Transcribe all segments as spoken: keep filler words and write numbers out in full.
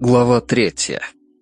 Глава третья.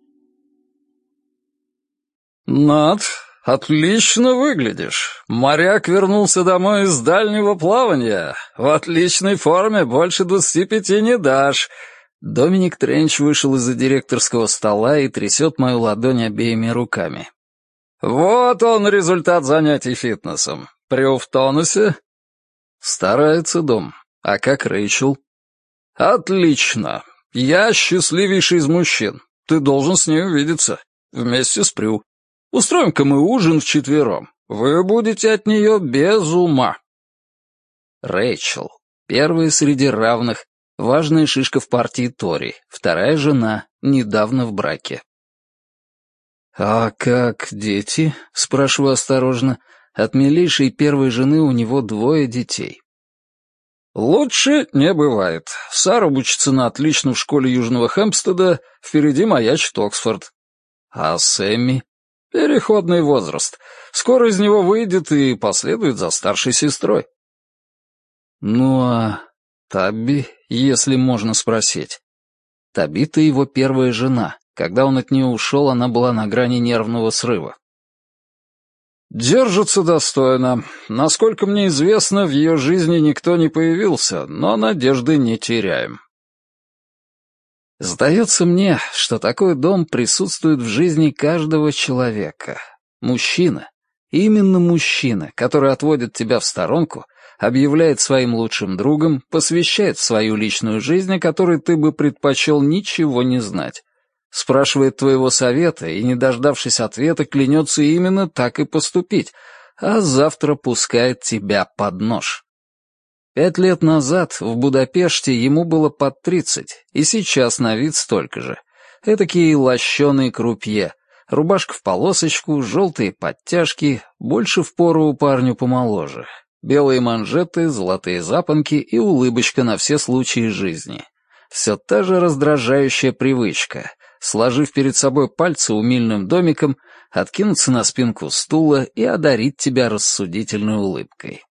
«Над, отлично выглядишь. Моряк вернулся домой из дальнего плавания. В отличной форме, больше двадцати пяти не дашь». Доминик Тренч вышел из-за директорского стола и трясет мою ладонь обеими руками. «Вот он, результат занятий фитнесом. Прю в тонусе?» «Старается, Дом. А как Рэйчел?» «Отлично. Я счастливейший из мужчин. Ты должен с ней увидеться. Вместе с Прю. Устроим-ка мы ужин вчетвером. Вы будете от нее без ума». Рэйчел. Первая среди равных. Важная шишка в партии Тори. Вторая жена. Недавно в браке. «А как дети?» — спрашиваю осторожно. От милейшей первой жены у него двое детей. «Лучше не бывает. Сара учится на отлично в школе Южного Хэмпстеда, впереди маячит Оксфорд. А Сэмми?» «Переходный возраст. Скоро из него выйдет и последует за старшей сестрой». «Ну а Табби, если можно спросить?» Табита его первая жена. Когда он от нее ушел, она была на грани нервного срыва. «Держится достойно. Насколько мне известно, в ее жизни никто не появился, но надежды не теряем». Сдается мне, что такой дом присутствует в жизни каждого человека. Мужчина, именно мужчина, который отводит тебя в сторонку, объявляет своим лучшим другом, посвящает в свою личную жизнь, о которой ты бы предпочел ничего не знать. Спрашивает твоего совета и, не дождавшись ответа, клянется именно так и поступить, а завтра пускает тебя под нож. Пять лет назад в Будапеште ему было под тридцать, и сейчас на вид столько же. Этакий лощеный крупье, рубашка в полосочку, желтые подтяжки, больше впору парню помоложе, белые манжеты, золотые запонки и улыбочка на все случаи жизни. Все та же раздражающая привычка — сложив перед собой пальцы умильным домиком, откинуться на спинку стула и одарить тебя рассудительной улыбкой.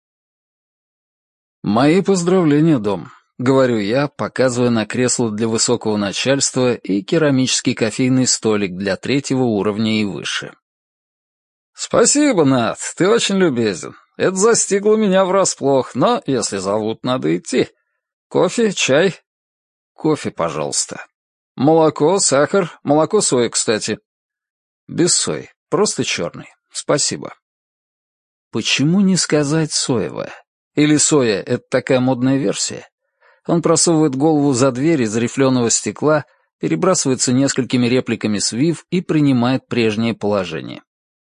«Мои поздравления, Дом», — говорю я, показывая на кресло для высокого начальства и керамический кофейный столик для третьего уровня и выше. «Спасибо, Нат, ты очень любезен. Это застигло меня врасплох, но, если зовут, надо идти. Кофе, чай?» «Кофе, пожалуйста». «Молоко, сахар, молоко сои, кстати». «Без сои, просто черный. Спасибо». «Почему не сказать соевое? Или соя — это такая модная версия?» Он просовывает голову за дверь из рифленого стекла, перебрасывается несколькими репликами с Вив и принимает прежнее положение.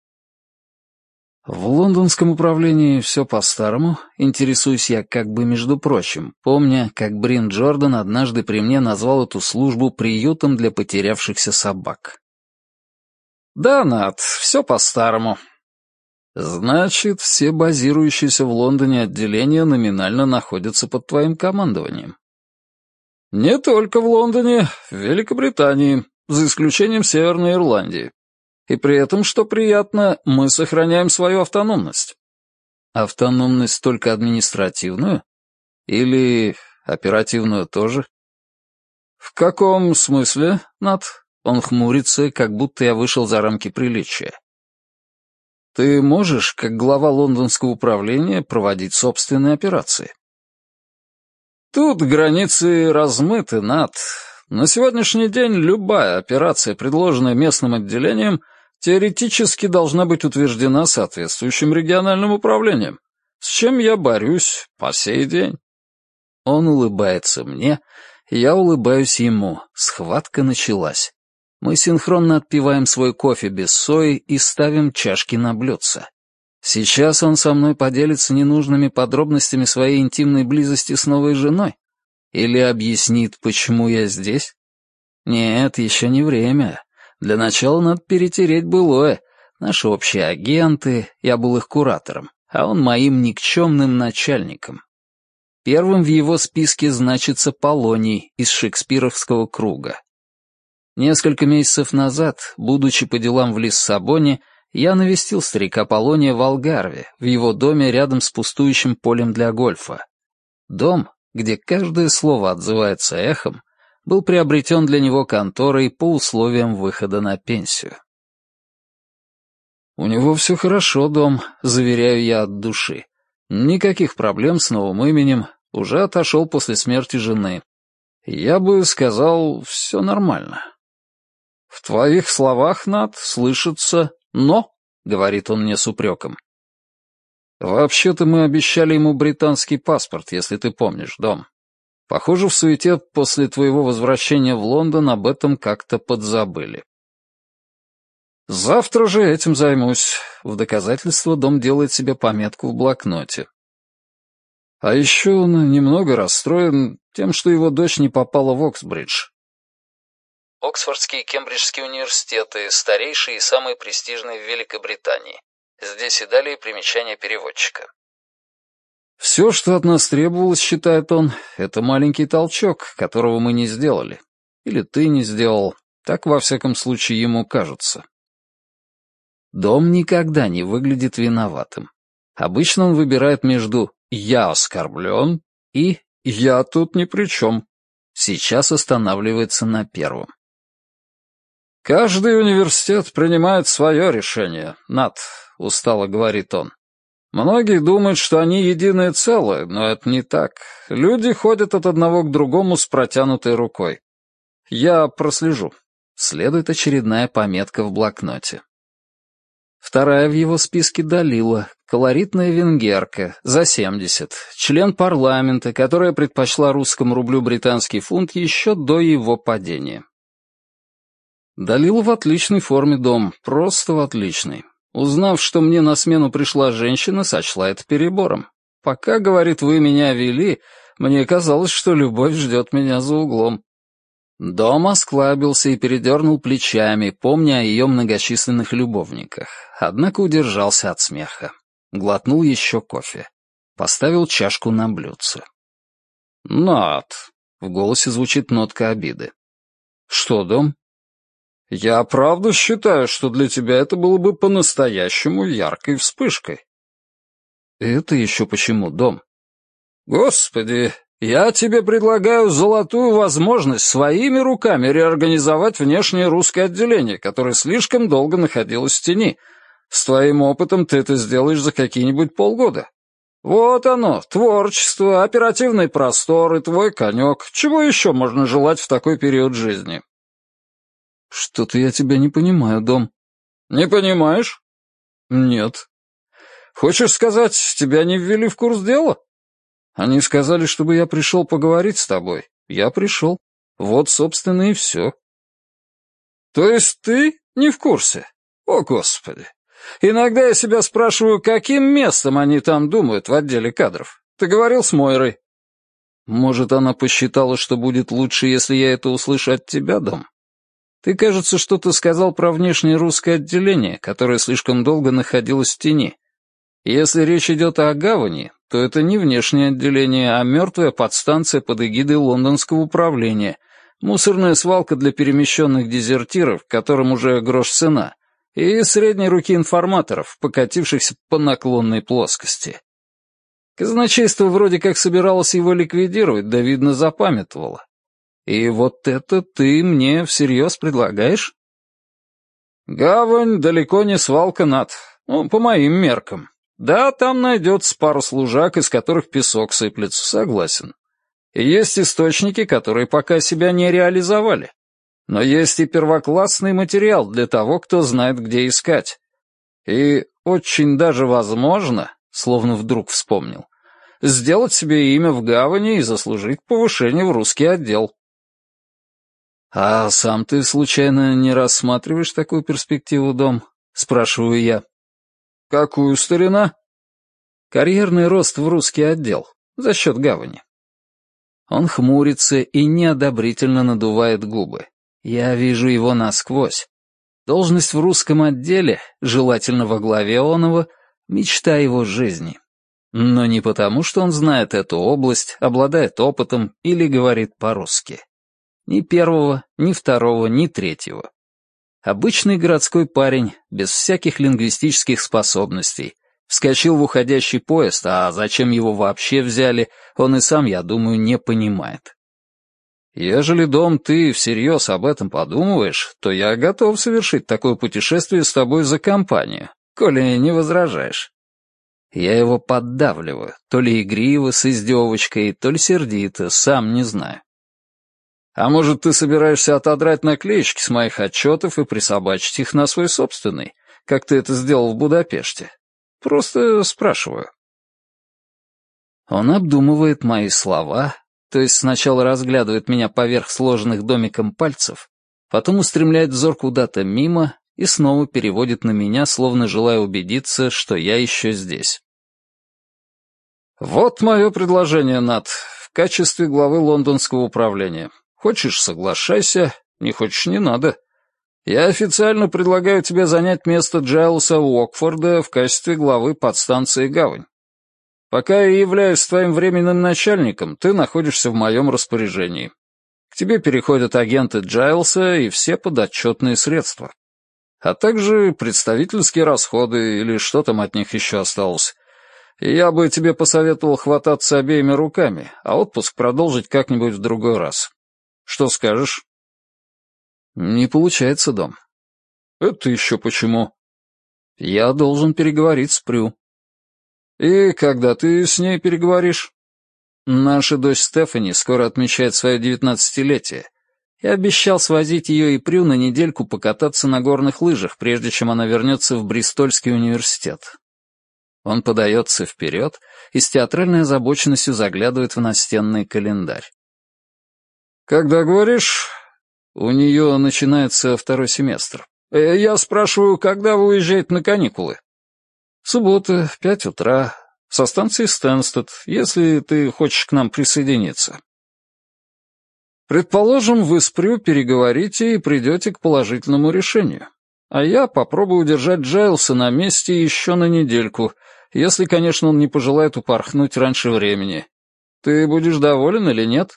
В лондонском управлении все по-старому, интересуюсь я как бы между прочим, помня, как Брин Джордан однажды при мне назвал эту службу приютом для потерявшихся собак. «Да, Нат, все по-старому». «Значит, все базирующиеся в Лондоне отделения номинально находятся под твоим командованием?» «Не только в Лондоне, в Великобритании, за исключением Северной Ирландии. И при этом, что приятно, мы сохраняем свою автономность». «Автономность только административную? Или оперативную тоже?» «В каком смысле, Нат?» Он хмурится, как будто я вышел за рамки приличия. «Ты можешь, как глава лондонского управления, проводить собственные операции?» «Тут границы размыты, Нат. На сегодняшний день любая операция, предложенная местным отделением, теоретически должна быть утверждена соответствующим региональным управлением, с чем я борюсь по сей день». Он улыбается мне, я улыбаюсь ему. Схватка началась. Мы синхронно отпиваем свой кофе без сои и ставим чашки на блюдце. Сейчас он со мной поделится ненужными подробностями своей интимной близости с новой женой? Или объяснит, почему я здесь? Нет, еще не время. Для начала надо перетереть былое. Наши общие агенты, я был их куратором, а он моим никчемным начальником. Первым в его списке значится Полоний из шекспировского круга. Несколько месяцев назад, будучи по делам в Лиссабоне, я навестил старика Полония в Алгарве, в его доме рядом с пустующим полем для гольфа. Дом, где каждое слово отзывается эхом, был приобретен для него конторой по условиям выхода на пенсию. «У него все хорошо, Дом», — заверяю я от души. «Никаких проблем с новым именем, уже отошел после смерти жены. Я бы сказал, все нормально». «В твоих словах, Нат, слышится «но», — говорит он мне с упреком. «Вообще-то мы обещали ему британский паспорт, если ты помнишь, Дом. Похоже, в суете после твоего возвращения в Лондон об этом как-то подзабыли». «Завтра же этим займусь». В доказательство Дом делает себе пометку в блокноте. А еще он немного расстроен тем, что его дочь не попала в Оксбридж. Оксфордский и Кембриджский университеты — старейшие и самые престижные в Великобритании. Здесь и далее примечание переводчика. «Все, что от нас требовалось, — считает он, — это маленький толчок, которого мы не сделали. Или ты не сделал. Так, во всяком случае, ему кажется». Дом никогда не выглядит виноватым. Обычно он выбирает между «я оскорблен» и «я тут ни при чем». Сейчас останавливается на первом. «Каждый университет принимает свое решение, Нат», — устало говорит он. «Многие думают, что они единое целое, но это не так. Люди ходят от одного к другому с протянутой рукой. Я прослежу». Следует очередная пометка в блокноте. Вторая в его списке Далила, колоритная венгерка, за семьдесят, член парламента, которая предпочла русскому рублю британский фунт еще до его падения. Далила в отличной форме, Дом, просто в отличной. Узнав, что мне на смену пришла женщина, сочла это перебором. Пока, говорит, вы меня вели, мне казалось, что любовь ждет меня за углом. Дом осклабился и передернул плечами, помня о ее многочисленных любовниках, однако удержался от смеха. Глотнул еще кофе. Поставил чашку на блюдце. «Над!» — в голосе звучит нотка обиды. «Что, Дом?» «Я правда считаю, что для тебя это было бы по-настоящему яркой вспышкой». «Это еще почему, Дом?» «Господи, я тебе предлагаю золотую возможность своими руками реорганизовать внешнее русское отделение, которое слишком долго находилось в тени. С твоим опытом ты это сделаешь за какие-нибудь полгода. Вот оно, творчество, оперативный простор и твой конек. Чего еще можно желать в такой период жизни?» «Что-то я тебя не понимаю, Дом». «Не понимаешь?» «Нет». «Хочешь сказать, тебя не ввели в курс дела?» «Они сказали, чтобы я пришел поговорить с тобой. Я пришел. Вот, собственно, и все». «То есть ты не в курсе? О, Господи! Иногда я себя спрашиваю, каким местом они там думают в отделе кадров. Ты говорил с Мойрой?» «Может, она посчитала, что будет лучше, если я это услышу от тебя, Дом? Ты, кажется, что-то сказал про внешнее русское отделение, которое слишком долго находилось в тени. Если речь идет о гавани, то это не внешнее отделение, а мертвая подстанция под эгидой лондонского управления, мусорная свалка для перемещенных дезертиров, которым уже грош цена, и средней руки информаторов, покатившихся по наклонной плоскости. Казначейство вроде как собиралось его ликвидировать, да, видно, запамятовало. И вот это ты мне всерьез предлагаешь? Гавань далеко не свалка, Над, ну, по моим меркам. Да, там найдется пару служак, из которых песок сыплется, согласен. И есть источники, которые пока себя не реализовали. Но есть и первоклассный материал для того, кто знает, где искать. И очень даже возможно, словно вдруг вспомнил, сделать себе имя в гавани и заслужить повышение в русский отдел. «А сам ты, случайно, не рассматриваешь такую перспективу, Дом?» — спрашиваю я. «Какую, старина?» «Карьерный рост в русский отдел, за счет гавани». Он хмурится и неодобрительно надувает губы. Я вижу его насквозь. Должность в русском отделе, желательно во главе оного, мечта его жизни. Но не потому, что он знает эту область, обладает опытом или говорит по-русски. Ни первого, ни второго, ни третьего. Обычный городской парень, без всяких лингвистических способностей, вскочил в уходящий поезд, а зачем его вообще взяли, он и сам, я думаю, не понимает. Ежели, Дом, ты всерьез об этом подумываешь, то я готов совершить такое путешествие с тобой за компанию, коли не возражаешь. Я его поддавливаю, то ли игриво, с издевочкой, то ли сердито, сам не знаю. А может, ты собираешься отодрать наклеечки с моих отчетов и присобачить их на свой собственный, как ты это сделал в Будапеште? Просто спрашиваю. Он обдумывает мои слова, то есть сначала разглядывает меня поверх сложенных домиком пальцев, потом устремляет взор куда-то мимо и снова переводит на меня, словно желая убедиться, что я еще здесь. Вот мое предложение, Нат, в качестве главы лондонского управления. Хочешь — соглашайся, не хочешь — не надо. Я официально предлагаю тебе занять место Джайлса Уокфорда в качестве главы подстанции «Гавань». Пока я являюсь твоим временным начальником, ты находишься в моем распоряжении. К тебе переходят агенты Джайлса и все подотчетные средства. А также представительские расходы или что там от них еще осталось. И я бы тебе посоветовал хвататься обеими руками, а отпуск продолжить как-нибудь в другой раз. Что скажешь? Не получается, Дом. Это еще почему? Я должен переговорить с Прю. И когда ты с ней переговоришь? Наша дочь Стефани скоро отмечает свое девятнадцатилетие. Я обещал свозить ее и Прю на недельку покататься на горных лыжах, прежде чем она вернется в Бристольский университет. Он подается вперед и с театральной озабоченностью заглядывает в настенный календарь. Когда говоришь, у нее начинается второй семестр. Э, я спрашиваю, когда вы уезжаете на каникулы? Суббота, в пять утра, со станции Стэнстед, если ты хочешь к нам присоединиться. Предположим, вы с Прю переговорите и придете к положительному решению. А я попробую удержать Джайлса на месте еще на недельку, если, конечно, он не пожелает упорхнуть раньше времени. Ты будешь доволен или нет?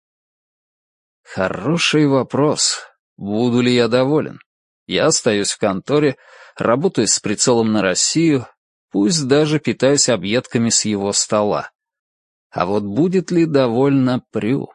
Хороший вопрос. Буду ли я доволен? Я остаюсь в конторе, работаю с прицелом на Россию, пусть даже питаюсь объедками с его стола. А вот будет ли довольна Прю?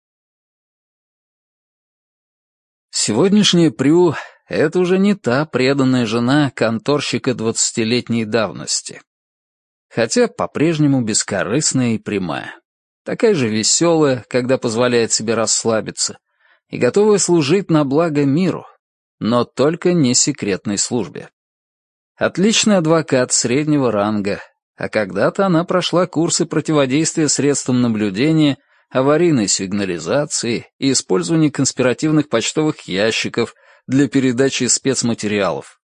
Сегодняшняя Прю — это уже не та преданная жена конторщика двадцатилетней давности. Хотя по-прежнему бескорыстная и прямая. Такая же веселая, когда позволяет себе расслабиться, и готовая служить на благо миру, но только не секретной службе. Отличный адвокат среднего ранга, а когда-то она прошла курсы противодействия средствам наблюдения, аварийной сигнализации и использования конспиративных почтовых ящиков для передачи спецматериалов,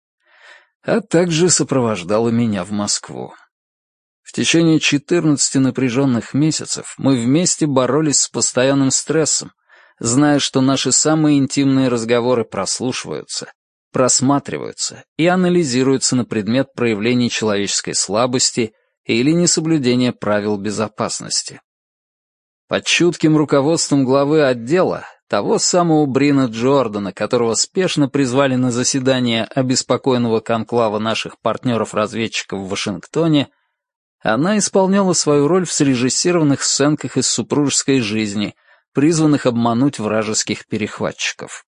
а также сопровождала меня в Москву. В течение четырнадцати напряженных месяцев мы вместе боролись с постоянным стрессом, зная, что наши самые интимные разговоры прослушиваются, просматриваются и анализируются на предмет проявлений человеческой слабости или несоблюдения правил безопасности. Под чутким руководством главы отдела, того самого Брина Джордана, которого спешно призвали на заседание обеспокоенного конклава наших партнеров-разведчиков в Вашингтоне, она исполняла свою роль в срежиссированных сценках из супружеской жизни, призванных обмануть вражеских перехватчиков.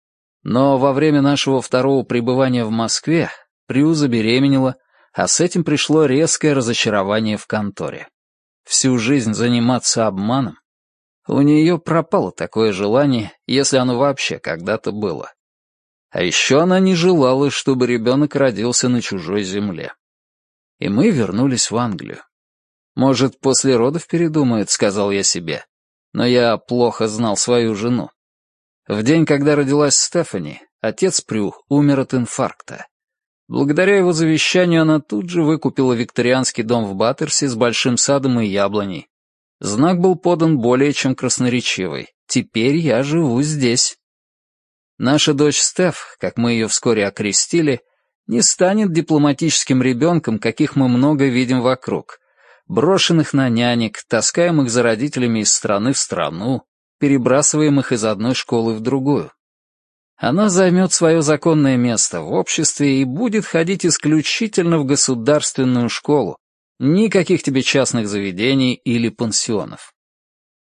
Но во время нашего второго пребывания в Москве Прю забеременела, а с этим пришло резкое разочарование в конторе. Всю жизнь заниматься обманом? У нее пропало такое желание, если оно вообще когда-то было. А еще она не желала, чтобы ребенок родился на чужой земле. И мы вернулись в Англию. Может, после родов передумает, сказал я себе. Но я плохо знал свою жену. В день, когда родилась Стефани, отец Прю умер от инфаркта. Благодаря его завещанию она тут же выкупила викторианский дом в Баттерсе с большим садом и яблоней. Знак был подан более чем красноречивый. Теперь я живу здесь. Наша дочь Стеф, как мы ее вскоре окрестили, не станет дипломатическим ребенком, каких мы много видим вокруг, брошенных на нянек, таскаемых за родителями из страны в страну, перебрасываемых из одной школы в другую. Она займет свое законное место в обществе и будет ходить исключительно в государственную школу, никаких тебе частных заведений или пансионов.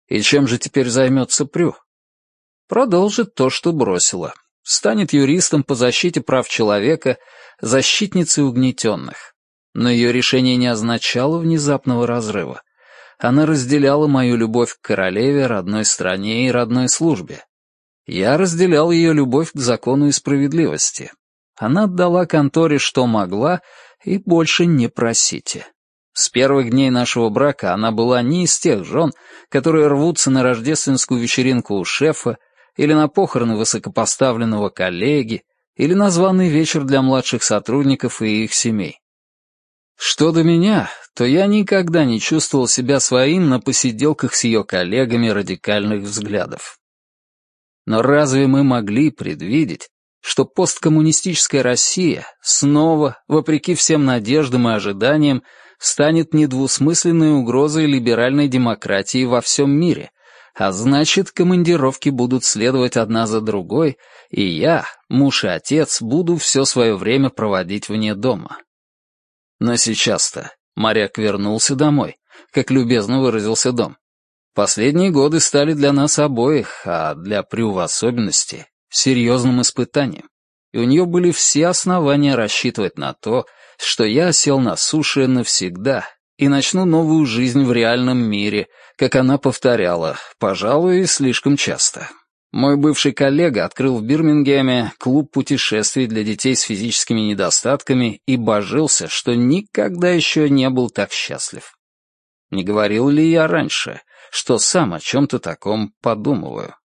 И чем же теперь займется Прю? Продолжит то, что бросила. Станет юристом по защите прав человека, защитницей угнетенных. Но ее решение не означало внезапного разрыва. Она разделяла мою любовь к королеве, родной стране и родной службе. Я разделял ее любовь к закону и справедливости. Она отдала конторе, что могла, и больше не просите. С первых дней нашего брака она была не из тех жен, которые рвутся на рождественскую вечеринку у шефа, или на похороны высокопоставленного коллеги, или на званый вечер для младших сотрудников и их семей. Что до меня, то я никогда не чувствовал себя своим на посиделках с ее коллегами радикальных взглядов. Но разве мы могли предвидеть, что посткоммунистическая Россия снова, вопреки всем надеждам и ожиданиям, станет недвусмысленной угрозой либеральной демократии во всем мире, а значит, командировки будут следовать одна за другой, и я, муж и отец, буду все свое время проводить вне дома. Но сейчас-то моряк вернулся домой, как любезно выразился Дом. Последние годы стали для нас обоих, а для Прю в особенности, серьезным испытанием, и у нее были все основания рассчитывать на то, что я осел на суше навсегда и начну новую жизнь в реальном мире, как она повторяла, пожалуй, слишком часто. Мой бывший коллега открыл в Бирмингеме клуб путешествий для детей с физическими недостатками и божился, что никогда еще не был так счастлив. Не говорил ли я раньше, что сам о чем-то таком подумываю?